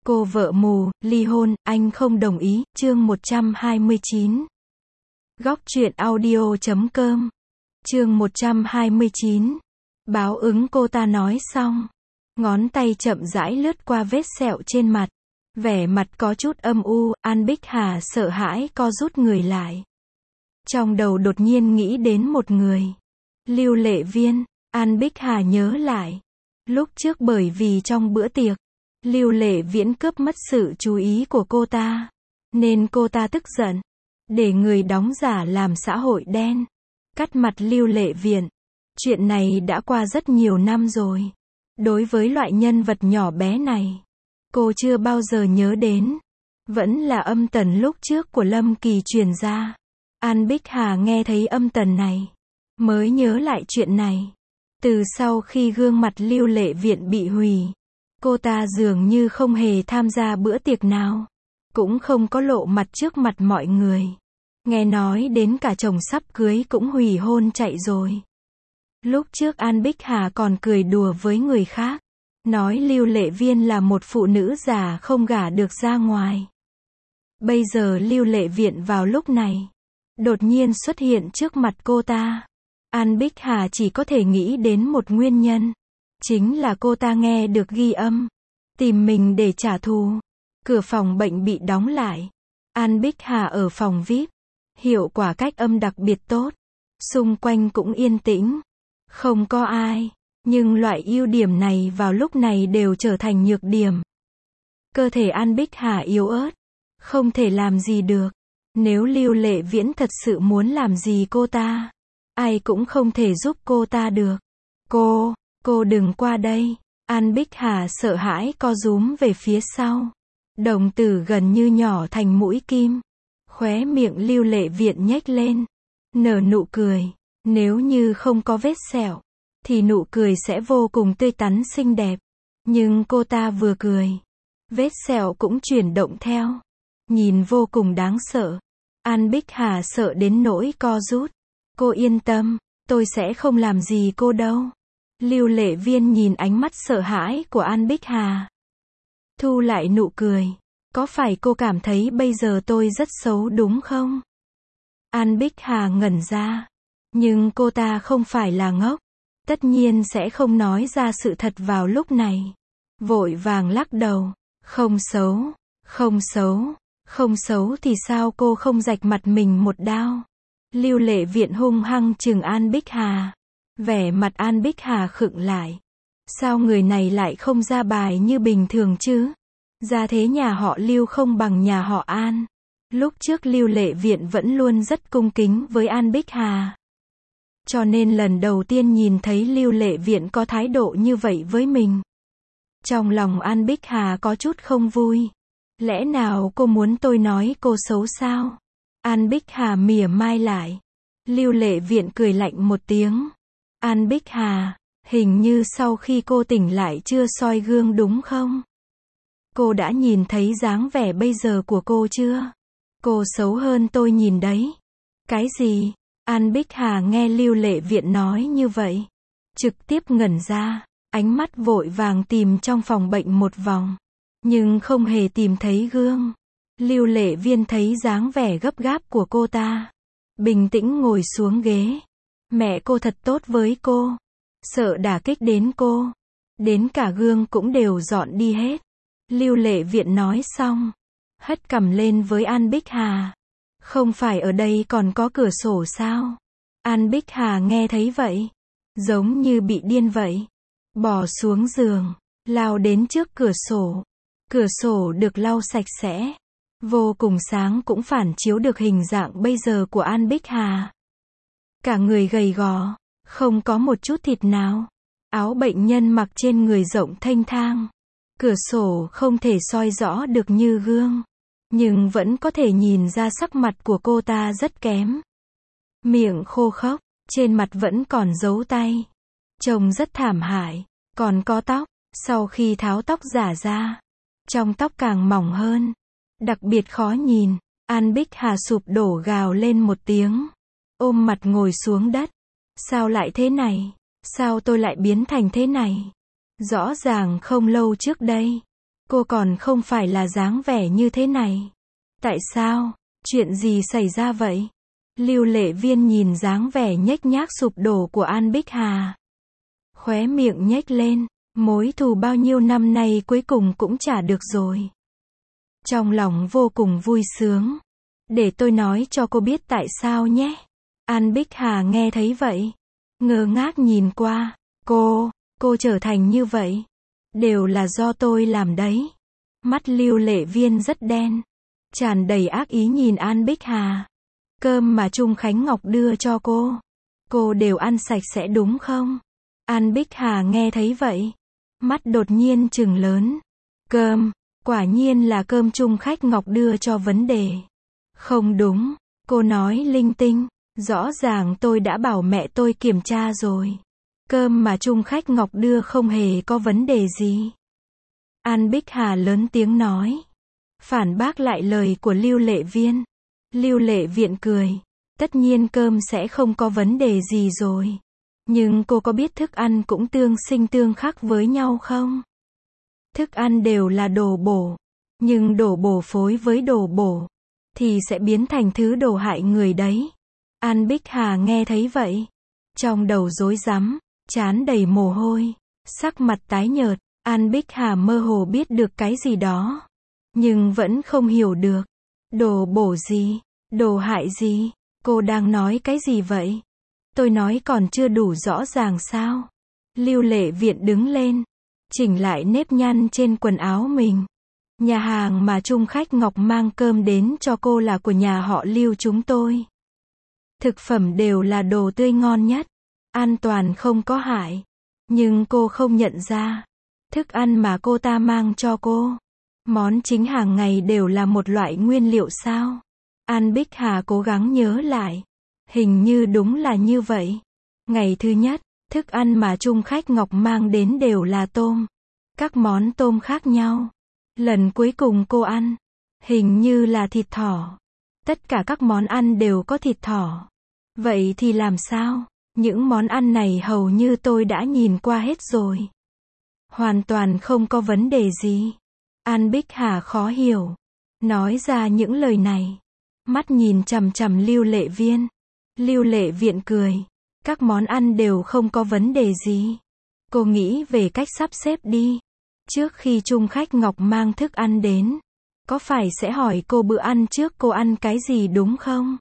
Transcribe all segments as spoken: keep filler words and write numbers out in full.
Cô vợ mù, ly hôn, anh không đồng ý, chương một trăm hai mươi chín. Góc truyện audio chấm com. Chương một trăm hai mươi chín. Báo ứng cô ta nói xong. Ngón tay chậm rãi lướt qua vết sẹo trên mặt. Vẻ mặt có chút âm u, An Bích Hà sợ hãi co rút người lại. Trong đầu đột nhiên nghĩ đến một người. Lưu Lệ Viên, An Bích Hà nhớ lại. Lúc trước bởi vì trong bữa tiệc, Lưu Lệ Viễn cướp mất sự chú ý của cô ta, nên cô ta tức giận, để người đóng giả làm xã hội đen, cắt mặt Lưu Lệ Viễn. Chuyện này đã qua rất nhiều năm rồi. Đối với loại nhân vật nhỏ bé này, cô chưa bao giờ nhớ đến. Vẫn là âm tần lúc trước của Lâm Kỳ truyền ra. An Bích Hà nghe thấy âm tần này, mới nhớ lại chuyện này. Từ sau khi gương mặt Lưu Lệ Viễn bị hủy, cô ta dường như không hề tham gia bữa tiệc nào, cũng không có lộ mặt trước mặt mọi người. Nghe nói đến cả chồng sắp cưới cũng hủy hôn chạy rồi. Lúc trước An Bích Hà còn cười đùa với người khác, nói Lưu Lệ Viên là một phụ nữ già không gả được ra ngoài. Bây giờ Lưu Lệ Viễn vào lúc này, đột nhiên xuất hiện trước mặt cô ta. An Bích Hà chỉ có thể nghĩ đến một nguyên nhân. Chính là cô ta nghe được ghi âm, tìm mình để trả thù. Cửa phòng bệnh bị đóng lại. An Bích Hà ở phòng vi ai pi, hiệu quả cách âm đặc biệt tốt. Xung quanh cũng yên tĩnh, không có ai. Nhưng loại ưu điểm này vào lúc này đều trở thành nhược điểm. Cơ thể An Bích Hà yếu ớt, không thể làm gì được. Nếu Lưu Lệ Viễn thật sự muốn làm gì cô ta, ai cũng không thể giúp cô ta được. Cô, cô đừng qua đây. An Bích Hà sợ hãi co rúm về phía sau. Đồng tử gần như nhỏ thành mũi kim. Khóe miệng Lưu Lệ Viễn nhếch lên, nở nụ cười. Nếu như không có vết sẹo, thì nụ cười sẽ vô cùng tươi tắn xinh đẹp. Nhưng cô ta vừa cười, vết sẹo cũng chuyển động theo. Nhìn vô cùng đáng sợ. An Bích Hà sợ đến nỗi co rút. Cô yên tâm, tôi sẽ không làm gì cô đâu. Lưu Lệ Viên nhìn ánh mắt sợ hãi của An Bích Hà, thu lại nụ cười. Có phải cô cảm thấy bây giờ tôi rất xấu đúng không? An Bích Hà ngẩn ra. Nhưng cô ta không phải là ngốc. Tất nhiên sẽ không nói ra sự thật vào lúc này. Vội vàng lắc đầu. Không xấu, không xấu, không xấu thì sao cô không rạch mặt mình một đao? Lưu Lệ Viễn hung hăng trừng An Bích Hà. Vẻ mặt An Bích Hà khựng lại. Sao người này lại không ra bài như bình thường chứ? Gia thế nhà họ Lưu không bằng nhà họ An. Lúc trước Lưu Lệ Viễn vẫn luôn rất cung kính với An Bích Hà. Cho nên lần đầu tiên nhìn thấy Lưu Lệ Viễn có thái độ như vậy với mình, trong lòng An Bích Hà có chút không vui. Lẽ nào cô muốn tôi nói cô xấu sao? An Bích Hà mỉa mai lại. Lưu Lệ Viễn cười lạnh một tiếng. An Bích Hà, hình như sau khi cô tỉnh lại chưa soi gương đúng không? Cô đã nhìn thấy dáng vẻ bây giờ của cô chưa? Cô xấu hơn tôi nhìn đấy. Cái gì? An Bích Hà nghe Lưu Lệ Viễn nói như vậy, trực tiếp ngẩn ra, ánh mắt vội vàng tìm trong phòng bệnh một vòng, nhưng không hề tìm thấy gương. Lưu Lệ Viên thấy dáng vẻ gấp gáp của cô ta, bình tĩnh ngồi xuống ghế. Mẹ cô thật tốt với cô, sợ đả kích đến cô, đến cả gương cũng đều dọn đi hết. Lưu Lệ Viễn nói xong, hất cằm lên với An Bích Hà. Không phải ở đây còn có cửa sổ sao? An Bích Hà nghe thấy vậy, giống như bị điên vậy. Bò xuống giường, lao đến trước cửa sổ. Cửa sổ được lau sạch sẽ, vô cùng sáng, cũng phản chiếu được hình dạng bây giờ của An Bích Hà. Cả người gầy gò, không có một chút thịt nào. Áo bệnh nhân mặc trên người rộng thênh thang. Cửa sổ không thể soi rõ được như gương, nhưng vẫn có thể nhìn ra sắc mặt của cô ta rất kém. Miệng khô khốc, trên mặt vẫn còn dấu tay. Trông rất thảm hại. Còn có tóc, sau khi tháo tóc giả ra, trong tóc càng mỏng hơn, đặc biệt khó nhìn. An Bích Hà sụp đổ gào lên một tiếng, ôm mặt ngồi xuống đất. Sao lại thế này? Sao tôi lại biến thành thế này? Rõ ràng không lâu trước đây, Cô còn không phải là dáng vẻ như thế này. Tại sao? Chuyện gì xảy ra vậy? Lưu Lệ Viên nhìn dáng vẻ nhếch nhác sụp đổ của An Bích Hà. Khóe miệng nhếch lên, mối thù bao nhiêu năm nay cuối cùng cũng trả được rồi. Trong lòng vô cùng vui sướng. Để tôi nói cho cô biết tại sao nhé. An Bích Hà nghe thấy vậy, ngơ ngác nhìn qua. Cô, cô trở thành như vậy, đều là do tôi làm đấy. Mắt Lưu Lệ Viên rất đen, tràn đầy ác ý nhìn An Bích Hà. Cơm mà Trung Khánh Ngọc đưa cho cô, cô đều ăn sạch sẽ đúng không? An Bích Hà nghe thấy vậy, mắt đột nhiên trừng lớn. Cơm, quả nhiên là cơm Trung Khách Ngọc đưa cho vấn đề. Không đúng, cô nói linh tinh, rõ ràng tôi đã bảo mẹ tôi kiểm tra rồi. Cơm mà Trung Khách Ngọc đưa không hề có vấn đề gì. An Bích Hà lớn tiếng nói, phản bác lại lời của Lưu Lệ Viên. Lưu Lệ Viện cười, tất nhiên cơm sẽ không có vấn đề gì rồi. Nhưng cô có biết thức ăn cũng tương sinh tương khắc với nhau không? Thức ăn đều là đồ bổ, nhưng đồ bổ phối với đồ bổ, thì sẽ biến thành thứ đồ hại người đấy. An Bích Hà nghe thấy vậy, trong đầu rối rắm, trán đầy mồ hôi, sắc mặt tái nhợt. An Bích Hà mơ hồ biết được cái gì đó, nhưng vẫn không hiểu được. Đồ bổ gì? Đồ hại gì? Cô đang nói cái gì vậy? Tôi nói còn chưa đủ rõ ràng sao? Lưu Lệ Viện đứng lên, chỉnh lại nếp nhăn trên quần áo mình. Nhà hàng mà Trung Khách Ngọc mang cơm đến cho cô là của nhà họ Lưu chúng tôi. Thực phẩm đều là đồ tươi ngon nhất, an toàn không có hại. Nhưng cô không nhận ra, thức ăn mà cô ta mang cho cô, món chính hàng ngày đều là một loại nguyên liệu sao? An Bích Hà cố gắng nhớ lại. Hình như đúng là như vậy. Ngày thứ nhất, thức ăn mà Trung Khách Ngọc mang đến đều là tôm. Các món tôm khác nhau. Lần cuối cùng cô ăn, hình như là thịt thỏ. Tất cả các món ăn đều có thịt thỏ. Vậy thì làm sao? Những món ăn này hầu như tôi đã nhìn qua hết rồi. Hoàn toàn không có vấn đề gì. An Bích Hà khó hiểu, nói ra những lời này. Mắt nhìn chằm chằm Lưu Lệ Viên. Lưu Lệ Viện cười. Các món ăn đều không có vấn đề gì. Cô nghĩ về cách sắp xếp đi. Trước khi Trung Khách Ngọc mang thức ăn đến, có phải sẽ hỏi cô bữa ăn trước cô ăn cái gì đúng không?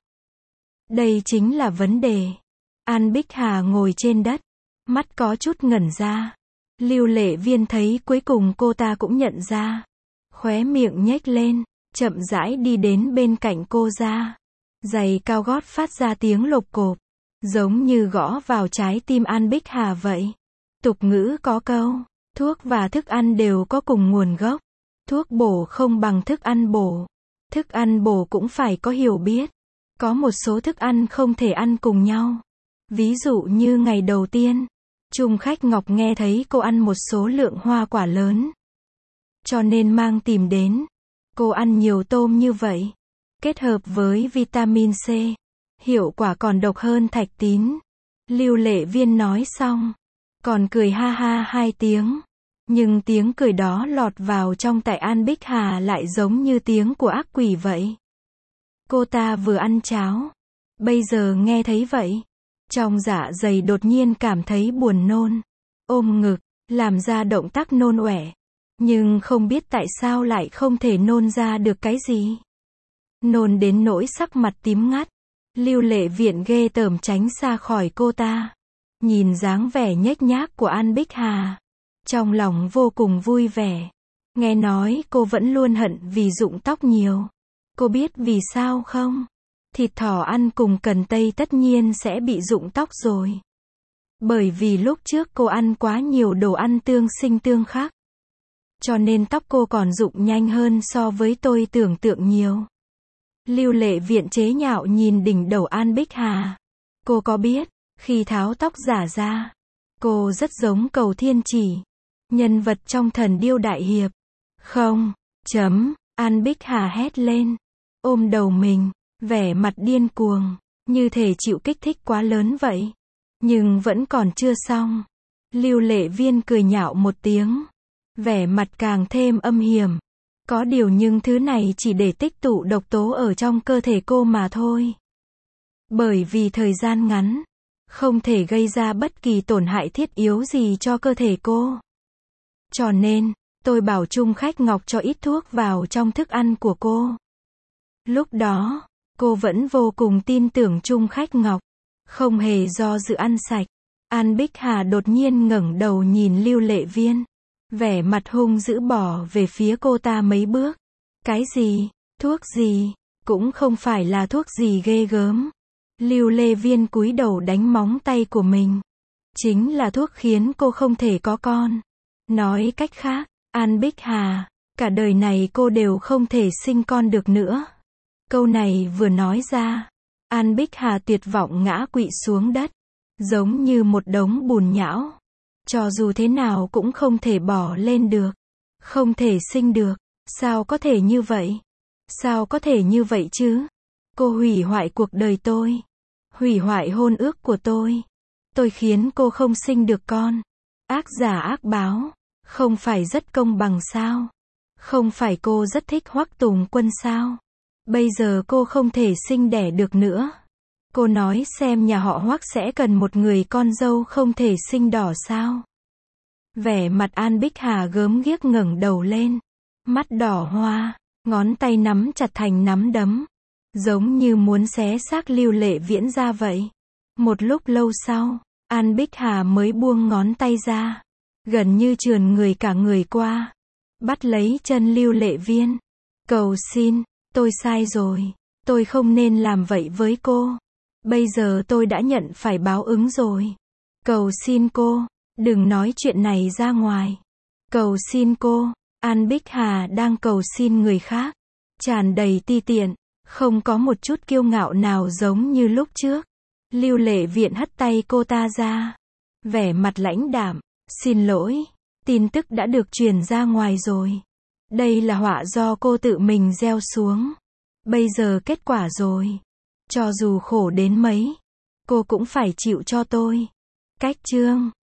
Đây chính là vấn đề. An Bích Hà ngồi trên đất, mắt có chút ngẩn ra. Lưu Lệ Viên thấy cuối cùng cô ta cũng nhận ra. Khóe miệng nhếch lên, chậm rãi đi đến bên cạnh cô ra. Giày cao gót phát ra tiếng lộp cộp, giống như gõ vào trái tim An Bích Hà vậy. Tục ngữ có câu, thuốc và thức ăn đều có cùng nguồn gốc. Thuốc bổ không bằng thức ăn bổ. Thức ăn bổ cũng phải có hiểu biết. Có một số thức ăn không thể ăn cùng nhau. Ví dụ như ngày đầu tiên, Trung Khách Ngọc nghe thấy cô ăn một số lượng hoa quả lớn, cho nên mang tìm đến. Cô ăn nhiều tôm như vậy, kết hợp với vitamin C, hiệu quả còn độc hơn thạch tín. Lưu Lệ Viên nói xong, còn cười ha ha hai tiếng. Nhưng tiếng cười đó lọt vào trong tai An Bích Hà lại giống như tiếng của ác quỷ vậy. Cô ta vừa ăn cháo, bây giờ nghe thấy vậy, trong dạ dày đột nhiên cảm thấy buồn nôn, ôm ngực, làm ra động tác nôn ọe. Nhưng không biết tại sao lại không thể nôn ra được cái gì. Nôn đến nỗi sắc mặt tím ngắt. Lưu Lệ Viện ghê tởm tránh xa khỏi cô ta. Nhìn dáng vẻ nhếch nhác của An Bích Hà, trong lòng vô cùng vui vẻ. Nghe nói cô vẫn luôn hận vì rụng tóc nhiều. Cô biết vì sao không? Thịt thỏ ăn cùng cần tây tất nhiên sẽ bị rụng tóc rồi. Bởi vì lúc trước cô ăn quá nhiều đồ ăn tương sinh tương khắc, cho nên tóc cô còn rụng nhanh hơn so với tôi tưởng tượng nhiều. Lưu Lệ Viện chế nhạo nhìn đỉnh đầu An Bích Hà. Cô có biết, khi tháo tóc giả ra, cô rất giống Cầu Thiên Chỉ, nhân vật trong Thần Điêu Đại Hiệp. Không, chấm, An Bích Hà hét lên, ôm đầu mình, vẻ mặt điên cuồng, như thể chịu kích thích quá lớn vậy. Nhưng vẫn còn chưa xong. Lưu Lệ Viên cười nhạo một tiếng. Vẻ mặt càng thêm âm hiểm. Có điều nhưng thứ này chỉ để tích tụ độc tố ở trong cơ thể cô mà thôi. Bởi vì thời gian ngắn, không thể gây ra bất kỳ tổn hại thiết yếu gì cho cơ thể cô. Cho nên, tôi bảo Trung Khách Ngọc cho ít thuốc vào trong thức ăn của cô. Lúc đó, cô vẫn vô cùng tin tưởng Trung Khách Ngọc, không hề do dự ăn sạch. An Bích Hà đột nhiên ngẩng đầu nhìn Lưu Lệ Viên, vẻ mặt hung dữ bỏ về phía cô ta mấy bước. Cái gì? Thuốc gì? Cũng không phải là thuốc gì ghê gớm. Lưu Lệ Viên cúi đầu đánh móng tay của mình. Chính là thuốc khiến cô không thể có con. Nói cách khác, An Bích Hà, cả đời này cô đều không thể sinh con được nữa. Câu này vừa nói ra, An Bích Hà tuyệt vọng ngã quỵ xuống đất, giống như một đống bùn nhão. Cho dù thế nào cũng không thể bỏ lên được. Không thể sinh được. Sao có thể như vậy? Sao có thể như vậy chứ? Cô hủy hoại cuộc đời tôi. Hủy hoại hôn ước của tôi. Tôi khiến cô không sinh được con. Ác giả ác báo. Không phải rất công bằng sao? Không phải cô rất thích Hoắc Tùng Quân sao? Bây giờ cô không thể sinh đẻ được nữa. Cô nói xem nhà họ Hoắc sẽ cần một người con dâu không thể sinh đỏ sao? Vẻ mặt An Bích Hà gớm ghiếc ngẩng đầu lên. Mắt đỏ hoa, ngón tay nắm chặt thành nắm đấm. Giống như muốn xé xác Lưu Lệ Viễn ra vậy. Một lúc lâu sau, An Bích Hà mới buông ngón tay ra. Gần như trườn người cả người qua. Bắt lấy chân Lưu Lệ Viên. Cầu xin, tôi sai rồi. Tôi không nên làm vậy với cô. Bây giờ tôi đã nhận phải báo ứng rồi. Cầu xin cô, đừng nói chuyện này ra ngoài. Cầu xin cô, An Bích Hà đang cầu xin người khác. Tràn đầy ti tiện, không có một chút kiêu ngạo nào giống như lúc trước. Lưu Lệ Viện hất tay cô ta ra. Vẻ mặt lãnh đạm, xin lỗi, tin tức đã được truyền ra ngoài rồi. Đây là họa do cô tự mình gieo xuống. Bây giờ kết quả rồi. Cho dù khổ đến mấy, cô cũng phải chịu cho tôi. Cách chương